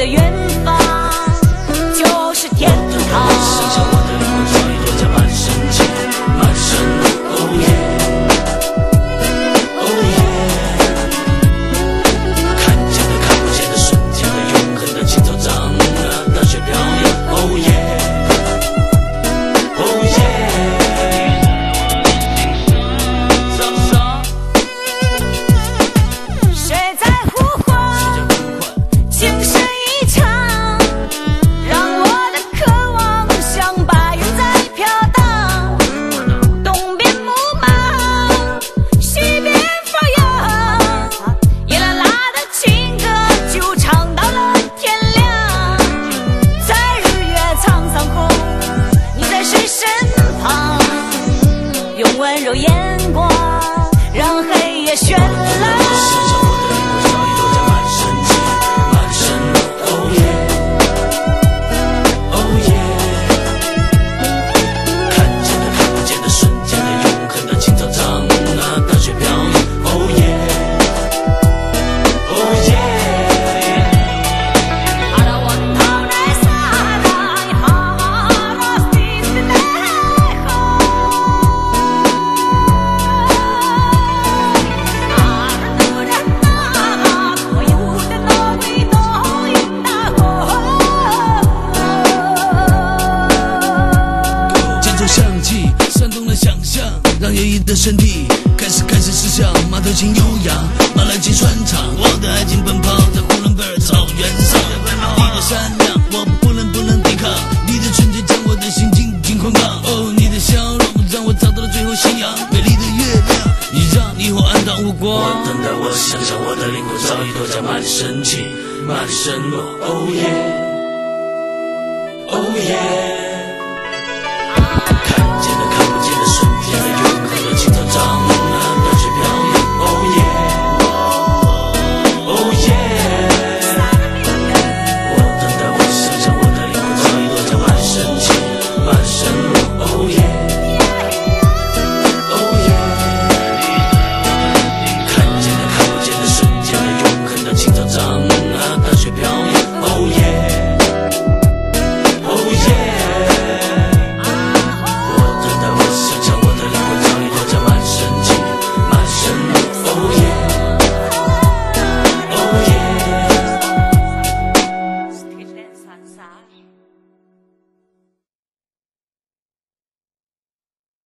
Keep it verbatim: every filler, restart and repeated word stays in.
的远方就是天堂。 想想我的灵魂早已多加满身情，满身路。Oh yeah，Oh yeah， 看见的看不见的瞬间的永恒的青草长啊，大雪飘扬。Oh yeah，Oh yeah， 上上， 谁在呼唤？情深一场，让我的渴望像白云在飘荡，东边牧马，西边发芽，一啦啦的情歌就唱到了天亮。在日月沧桑后，你在谁身旁？用温柔眼光让黑夜绚烂。 让优异的身体开始开始思想，马头琴悠扬，马兰琴传唱，我的爱情奔跑在呼伦贝尔草原上。你的善良我不能不能抵抗，你的纯洁将我的心紧紧捆绑。哦，你的笑容让我找到了最后信仰，美丽的月亮已让霓虹暗淡无光。我等待，我想象，我的灵魂早已多加满身情，满身梦。Oh yeah，Oh yeah。